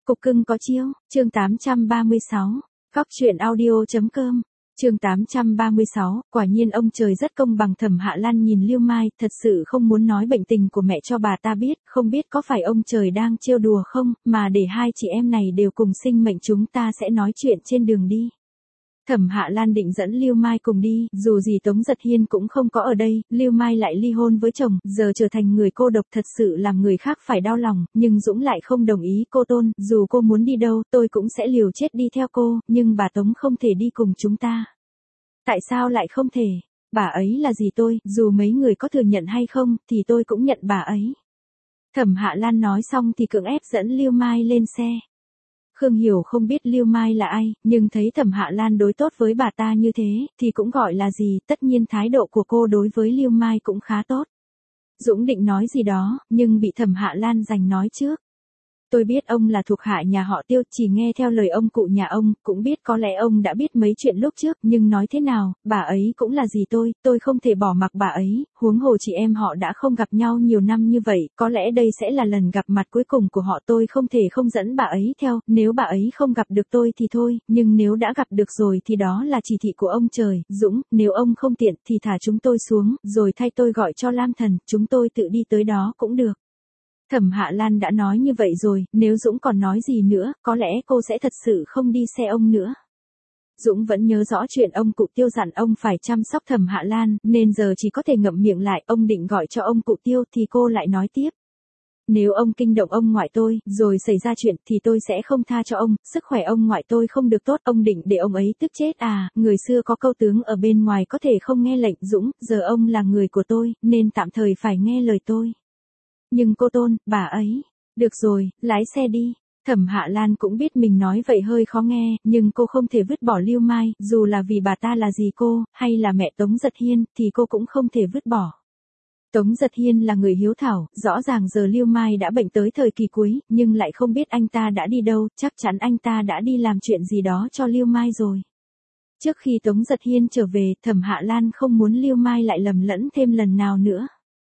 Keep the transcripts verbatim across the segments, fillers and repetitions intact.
Cục cưng có chiêu, chương tám trăm ba mươi sáu, Cóc truyện audio.com, chương tám trăm ba mươi sáu, quả nhiên ông trời rất công bằng. Thẩm Hạ Lan nhìn Lưu Mai, thật sự không muốn nói bệnh tình của mẹ cho bà ta biết, không biết có phải ông trời đang trêu đùa không, mà để hai chị em này đều cùng sinh mệnh chúng ta sẽ nói chuyện trên đường đi. Thẩm Hạ Lan định dẫn Lưu Mai cùng đi, dù gì Tống Giật Hiên cũng không có ở đây, Lưu Mai lại ly hôn với chồng, giờ trở thành người cô độc thật sự làm người khác phải đau lòng, nhưng Dũng lại không đồng ý. Cô Tôn, dù cô muốn đi đâu, tôi cũng sẽ liều chết đi theo cô, nhưng bà Tống không thể đi cùng chúng ta. Tại sao lại không thể? Bà ấy là gì tôi, dù mấy người có thừa nhận hay không, thì tôi cũng nhận bà ấy. Thẩm Hạ Lan nói xong thì cưỡng ép dẫn Lưu Mai lên xe. Khương Hiểu không biết Lưu Mai là ai, nhưng thấy Thẩm Hạ Lan đối tốt với bà ta như thế, thì cũng gọi là gì, tất nhiên thái độ của cô đối với Lưu Mai cũng khá tốt. Dũng định nói gì đó, nhưng bị Thẩm Hạ Lan giành nói trước. Tôi biết ông là thuộc hạ nhà họ Tiêu, chỉ nghe theo lời ông cụ nhà ông, cũng biết có lẽ ông đã biết mấy chuyện lúc trước, nhưng nói thế nào, bà ấy cũng là gì tôi, tôi không thể bỏ mặc bà ấy, huống hồ chị em họ đã không gặp nhau nhiều năm như vậy, có lẽ đây sẽ là lần gặp mặt cuối cùng của họ, tôi không thể không dẫn bà ấy theo, nếu bà ấy không gặp được tôi thì thôi, nhưng nếu đã gặp được rồi thì đó là chỉ thị của ông trời. Dũng, nếu ông không tiện thì thả chúng tôi xuống, rồi thay tôi gọi cho Lam Thần, chúng tôi tự đi tới đó cũng được. Thẩm Hạ Lan đã nói như vậy rồi, nếu Dũng còn nói gì nữa, có lẽ cô sẽ thật sự không đi xe ông nữa. Dũng vẫn nhớ rõ chuyện ông cụ Tiêu dặn ông phải chăm sóc Thẩm Hạ Lan, nên giờ chỉ có thể ngậm miệng lại. Ông định gọi cho ông cụ Tiêu thì cô lại nói tiếp. Nếu ông kinh động ông ngoại tôi, rồi xảy ra chuyện thì tôi sẽ không tha cho ông, sức khỏe ông ngoại tôi không được tốt, ông định để ông ấy tức chết à, người xưa có câu tướng ở bên ngoài có thể không nghe lệnh. Dũng, giờ ông là người của tôi, nên tạm thời phải nghe lời tôi. Nhưng cô Tôn, bà ấy, được rồi, lái xe đi. Thẩm Hạ Lan cũng biết mình nói vậy hơi khó nghe, nhưng cô không thể vứt bỏ Lưu Mai, dù là vì bà ta là dì cô, hay là mẹ Tống Giật Hiên, thì cô cũng không thể vứt bỏ. Tống Giật Hiên là người hiếu thảo, rõ ràng giờ Lưu Mai đã bệnh tới thời kỳ cuối, nhưng lại không biết anh ta đã đi đâu, chắc chắn anh ta đã đi làm chuyện gì đó cho Lưu Mai rồi. Trước khi Tống Giật Hiên trở về, Thẩm Hạ Lan không muốn Lưu Mai lại lầm lẫn thêm lần nào nữa.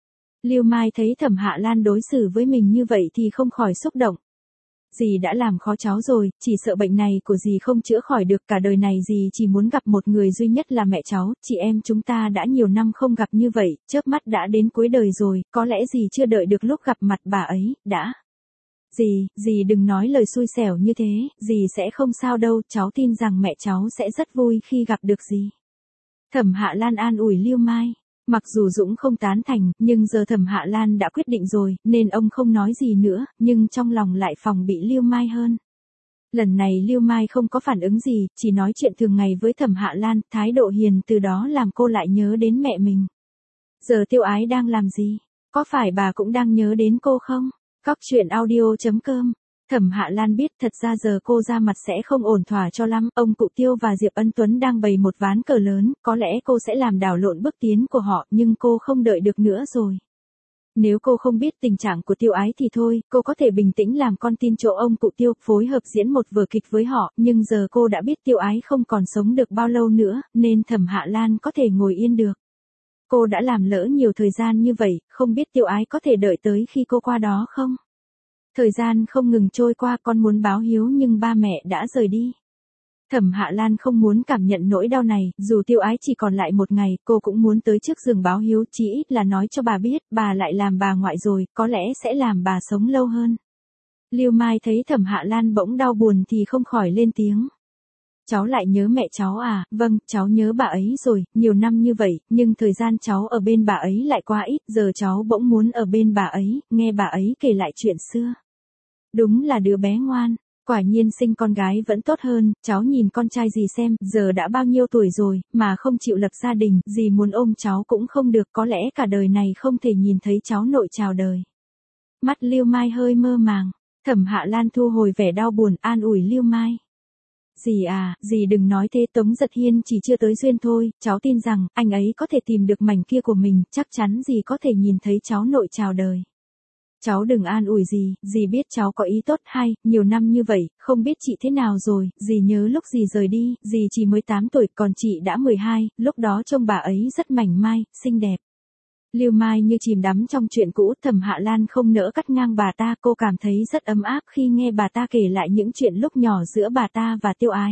Lưu Mai thấy Thẩm Hạ Lan đối xử với mình như vậy thì không khỏi xúc động. Dì đã làm khó cháu rồi, chỉ sợ bệnh này của dì không chữa khỏi được, cả đời này dì chỉ muốn gặp một người duy nhất là mẹ cháu, chị em chúng ta đã nhiều năm không gặp như vậy, chớp mắt đã đến cuối đời rồi, có lẽ dì chưa đợi được lúc gặp mặt bà ấy, đã. Dì, dì đừng nói lời xui xẻo như thế, dì sẽ không sao đâu, cháu tin rằng mẹ cháu sẽ rất vui khi gặp được dì. Thẩm Hạ Lan an ủi Lưu Mai. Mặc dù Dũng không tán thành, nhưng giờ Thẩm Hạ Lan đã quyết định rồi, nên ông không nói gì nữa, nhưng trong lòng lại phòng bị Lưu Mai hơn. Lần này Lưu Mai không có phản ứng gì, chỉ nói chuyện thường ngày với Thẩm Hạ Lan, thái độ hiền từ đó làm cô lại nhớ đến mẹ mình. Giờ Tiêu Ái đang làm gì? Có phải bà cũng đang nhớ đến cô không? Cóc truyện audio.com. Thẩm Hạ Lan biết thật ra giờ cô ra mặt sẽ không ổn thỏa cho lắm, ông cụ Tiêu và Diệp Ân Tuấn đang bày một ván cờ lớn, có lẽ cô sẽ làm đảo lộn bước tiến của họ, nhưng cô không đợi được nữa rồi. Nếu cô không biết tình trạng của Tiêu Ái thì thôi, cô có thể bình tĩnh làm con tin chỗ ông cụ Tiêu, phối hợp diễn một vở kịch với họ, nhưng giờ cô đã biết Tiêu Ái không còn sống được bao lâu nữa, nên Thẩm Hạ Lan có thể ngồi yên được. Cô đã làm lỡ nhiều thời gian như vậy, không biết Tiêu Ái có thể đợi tới khi cô qua đó không? Thời gian không ngừng trôi qua, con muốn báo hiếu nhưng ba mẹ đã rời đi. Thẩm Hạ Lan không muốn cảm nhận nỗi đau này, dù Tiêu Ái chỉ còn lại một ngày, cô cũng muốn tới trước giường báo hiếu, chỉ ít là nói cho bà biết, bà lại làm bà ngoại rồi, có lẽ sẽ làm bà sống lâu hơn. Lưu Mai thấy Thẩm Hạ Lan bỗng đau buồn thì không khỏi lên tiếng. Cháu lại nhớ mẹ cháu à? Vâng, cháu nhớ bà ấy rồi, nhiều năm như vậy, nhưng thời gian cháu ở bên bà ấy lại quá ít, giờ cháu bỗng muốn ở bên bà ấy, nghe bà ấy kể lại chuyện xưa. Đúng là đứa bé ngoan, quả nhiên sinh con gái vẫn tốt hơn, cháu nhìn con trai dì xem, giờ đã bao nhiêu tuổi rồi, mà không chịu lập gia đình, dì muốn ôm cháu cũng không được, có lẽ cả đời này không thể nhìn thấy cháu nội chào đời. Mắt Lưu Mai hơi mơ màng, Thẩm Hạ Lan thu hồi vẻ đau buồn, an ủi Lưu Mai. Dì à, dì đừng nói thế, Tống Giật Hiên chỉ chưa tới duyên thôi, cháu tin rằng, anh ấy có thể tìm được mảnh kia của mình, chắc chắn dì có thể nhìn thấy cháu nội chào đời. Cháu đừng an ủi dì, dì biết cháu có ý tốt hay, nhiều năm như vậy, không biết chị thế nào rồi, dì nhớ lúc dì rời đi, dì chỉ mới tám tuổi, còn chị đã mười hai, lúc đó trông bà ấy rất mảnh mai, xinh đẹp. Lưu Mai như chìm đắm trong chuyện cũ, Thẩm Hạ Lan không nỡ cắt ngang bà ta, cô cảm thấy rất ấm áp khi nghe bà ta kể lại những chuyện lúc nhỏ giữa bà ta và Tiêu Ái.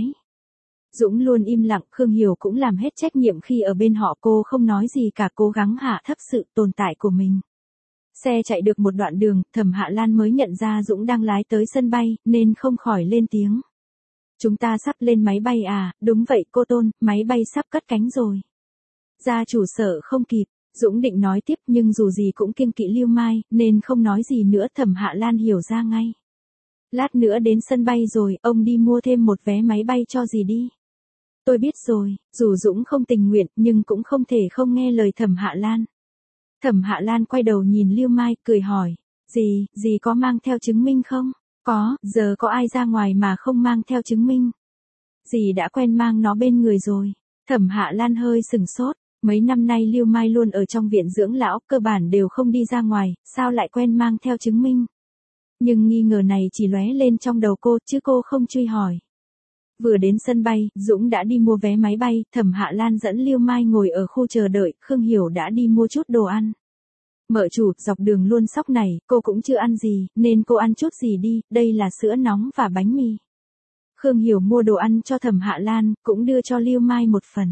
Dũng luôn im lặng, Khương Hiểu cũng làm hết trách nhiệm khi ở bên họ, cô không nói gì cả, cố gắng hạ thấp sự tồn tại của mình. Xe chạy được một đoạn đường, Thẩm Hạ Lan mới nhận ra Dũng đang lái tới sân bay, nên không khỏi lên tiếng. Chúng ta sắp lên máy bay à? Đúng vậy cô Tôn, máy bay sắp cất cánh rồi. Gia chủ sợ không kịp, Dũng định nói tiếp nhưng dù gì cũng kiêng kỵ Lưu Mai, nên không nói gì nữa. Thẩm Hạ Lan hiểu ra ngay. Lát nữa đến sân bay rồi, ông đi mua thêm một vé máy bay cho dì đi. Tôi biết rồi, dù Dũng không tình nguyện nhưng cũng không thể không nghe lời Thẩm Hạ Lan. Thẩm Hạ Lan quay đầu nhìn Lưu Mai, cười hỏi, dì, dì có mang theo chứng minh không? Có, giờ có ai ra ngoài mà không mang theo chứng minh? Dì đã quen mang nó bên người rồi. Thẩm Hạ Lan hơi sừng sốt, mấy năm nay Lưu Mai luôn ở trong viện dưỡng lão, cơ bản đều không đi ra ngoài, sao lại quen mang theo chứng minh? Nhưng nghi ngờ này chỉ lóe lên trong đầu cô, chứ cô không truy hỏi. Vừa đến sân bay, Dũng đã đi mua vé máy bay, Thẩm Hạ Lan dẫn Lưu Mai ngồi ở khu chờ đợi, Khương Hiểu đã đi mua chút đồ ăn. Mợ chủ, dọc đường luôn sóc này, cô cũng chưa ăn gì, nên cô ăn chút gì đi, đây là sữa nóng và bánh mì. Khương Hiểu mua đồ ăn cho Thẩm Hạ Lan, cũng đưa cho Lưu Mai một phần.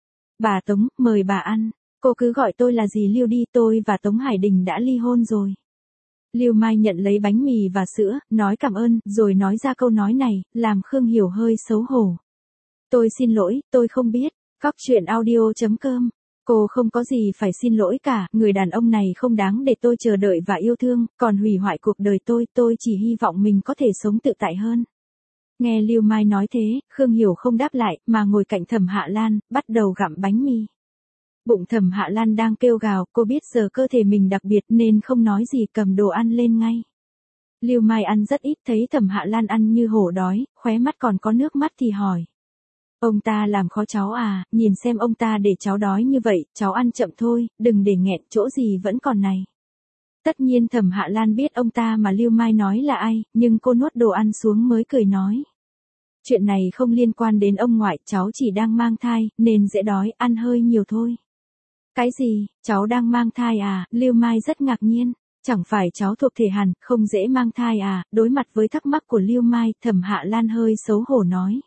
Bà Tống, mời bà ăn, cô cứ gọi tôi là dì Lưu đi, tôi và Tống Hải Đình đã ly hôn rồi. Lưu Mai nhận lấy bánh mì và sữa, nói cảm ơn, rồi nói ra câu nói này, làm Khương Hiểu hơi xấu hổ. Tôi xin lỗi, tôi không biết. Cóc truyện audio chấm com. Cô không có gì phải xin lỗi cả, người đàn ông này không đáng để tôi chờ đợi và yêu thương, còn hủy hoại cuộc đời tôi, tôi chỉ hy vọng mình có thể sống tự tại hơn. Nghe Lưu Mai nói thế, Khương Hiểu không đáp lại, mà ngồi cạnh Thẩm Hạ Lan, bắt đầu gặm bánh mì. Bụng Thẩm Hạ Lan đang kêu gào, cô biết giờ cơ thể mình đặc biệt nên không nói gì, cầm đồ ăn lên ngay. Lưu Mai ăn rất ít, thấy Thẩm Hạ Lan ăn như hổ đói, khóe mắt còn có nước mắt thì hỏi. Ông ta làm khó cháu à, nhìn xem ông ta để cháu đói như vậy, cháu ăn chậm thôi, đừng để nghẹn, chỗ gì vẫn còn này. Tất nhiên Thẩm Hạ Lan biết ông ta mà Lưu Mai nói là ai, nhưng cô nuốt đồ ăn xuống mới cười nói. Chuyện này không liên quan đến ông ngoại, cháu chỉ đang mang thai, nên dễ đói, ăn hơi nhiều thôi. Cái gì, cháu đang mang thai à? Lưu Mai rất ngạc nhiên, chẳng phải cháu thuộc thể hàn, không dễ mang thai à? Đối mặt với thắc mắc của Lưu Mai, Thẩm Hạ Lan hơi xấu hổ nói.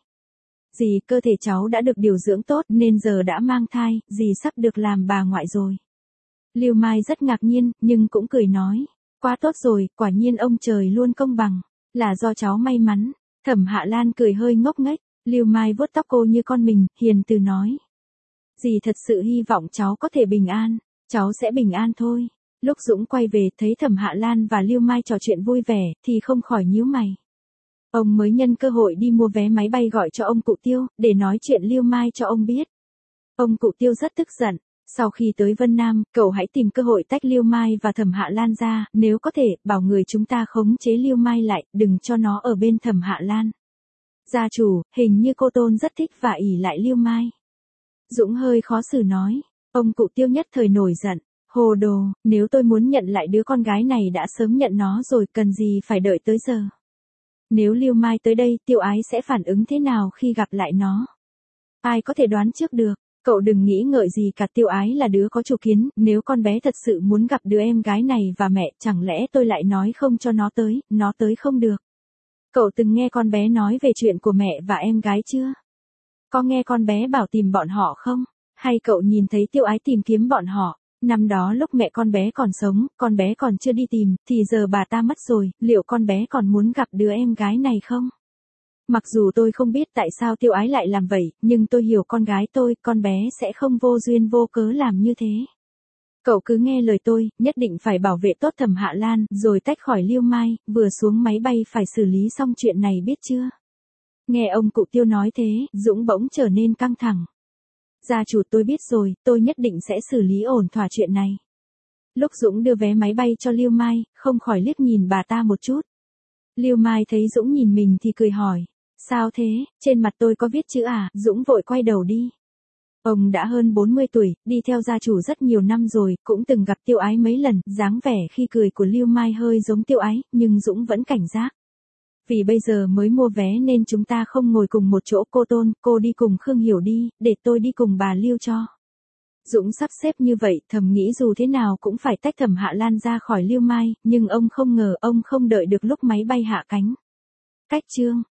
Dì, cơ thể cháu đã được điều dưỡng tốt nên giờ đã mang thai, dì sắp được làm bà ngoại rồi. Lưu Mai rất ngạc nhiên, nhưng cũng cười nói. Quá tốt rồi, quả nhiên ông trời luôn công bằng, là do cháu may mắn. Thẩm Hạ Lan cười hơi ngốc nghếch, Lưu Mai vuốt tóc cô như con mình, hiền từ nói. Dì thật sự hy vọng cháu có thể bình an, cháu sẽ bình an thôi. Lúc Dũng quay về thấy Thẩm Hạ Lan và Lưu Mai trò chuyện vui vẻ, thì không khỏi nhíu mày. Ông mới nhân cơ hội đi mua vé máy bay gọi cho ông cụ Tiêu, để nói chuyện Lưu Mai cho ông biết. Ông cụ Tiêu rất tức giận, sau khi tới Vân Nam, cậu hãy tìm cơ hội tách Lưu Mai và Thẩm Hạ Lan ra, nếu có thể, bảo người chúng ta khống chế Lưu Mai lại, đừng cho nó ở bên Thẩm Hạ Lan. Gia chủ, hình như cô Tôn rất thích và ỷ lại Lưu Mai. Dũng hơi khó xử nói, ông cụ Tiêu nhất thời nổi giận, hồ đồ, nếu tôi muốn nhận lại đứa con gái này đã sớm nhận nó rồi, cần gì phải đợi tới giờ. Nếu Lưu Mai tới đây, Tiêu Ái sẽ phản ứng thế nào khi gặp lại nó? Ai có thể đoán trước được, cậu đừng nghĩ ngợi gì cả, Tiêu Ái là đứa có chủ kiến, nếu con bé thật sự muốn gặp đứa em gái này và mẹ, chẳng lẽ tôi lại nói không cho nó tới, nó tới không được. Cậu từng nghe con bé nói về chuyện của mẹ và em gái chưa? Có nghe con bé bảo tìm bọn họ không? Hay cậu nhìn thấy Tiêu Ái tìm kiếm bọn họ? Năm đó lúc mẹ con bé còn sống, con bé còn chưa đi tìm, thì giờ bà ta mất rồi, liệu con bé còn muốn gặp đứa em gái này không? Mặc dù tôi không biết tại sao Tiêu Ái lại làm vậy, nhưng tôi hiểu con gái tôi, con bé sẽ không vô duyên vô cớ làm như thế. Cậu cứ nghe lời tôi, nhất định phải bảo vệ tốt Thẩm Hạ Lan, rồi tách khỏi Lưu Mai, vừa xuống máy bay phải xử lý xong chuyện này biết chưa? Nghe ông cụ Tiêu nói thế, Dũng bỗng trở nên căng thẳng. Gia chủ, tôi biết rồi, tôi nhất định sẽ xử lý ổn thỏa chuyện này. Lúc Dũng đưa vé máy bay cho Lưu Mai, không khỏi liếc nhìn bà ta một chút. Lưu Mai thấy Dũng nhìn mình thì cười hỏi, sao thế, trên mặt tôi có viết chữ à? Dũng vội quay đầu đi. Ông đã hơn bốn mươi tuổi, đi theo gia chủ rất nhiều năm rồi, cũng từng gặp Tiêu Ái mấy lần, dáng vẻ khi cười của Lưu Mai hơi giống Tiêu Ái, nhưng Dũng vẫn cảnh giác. Vì bây giờ mới mua vé nên chúng ta không ngồi cùng một chỗ, cô Tôn, cô đi cùng Khương Hiểu đi, để tôi đi cùng bà Lưu cho. Dũng sắp xếp như vậy, thầm nghĩ dù thế nào cũng phải tách Thẩm Hạ Lan ra khỏi Lưu Mai, nhưng ông không ngờ ông không đợi được lúc máy bay hạ cánh. Cách chương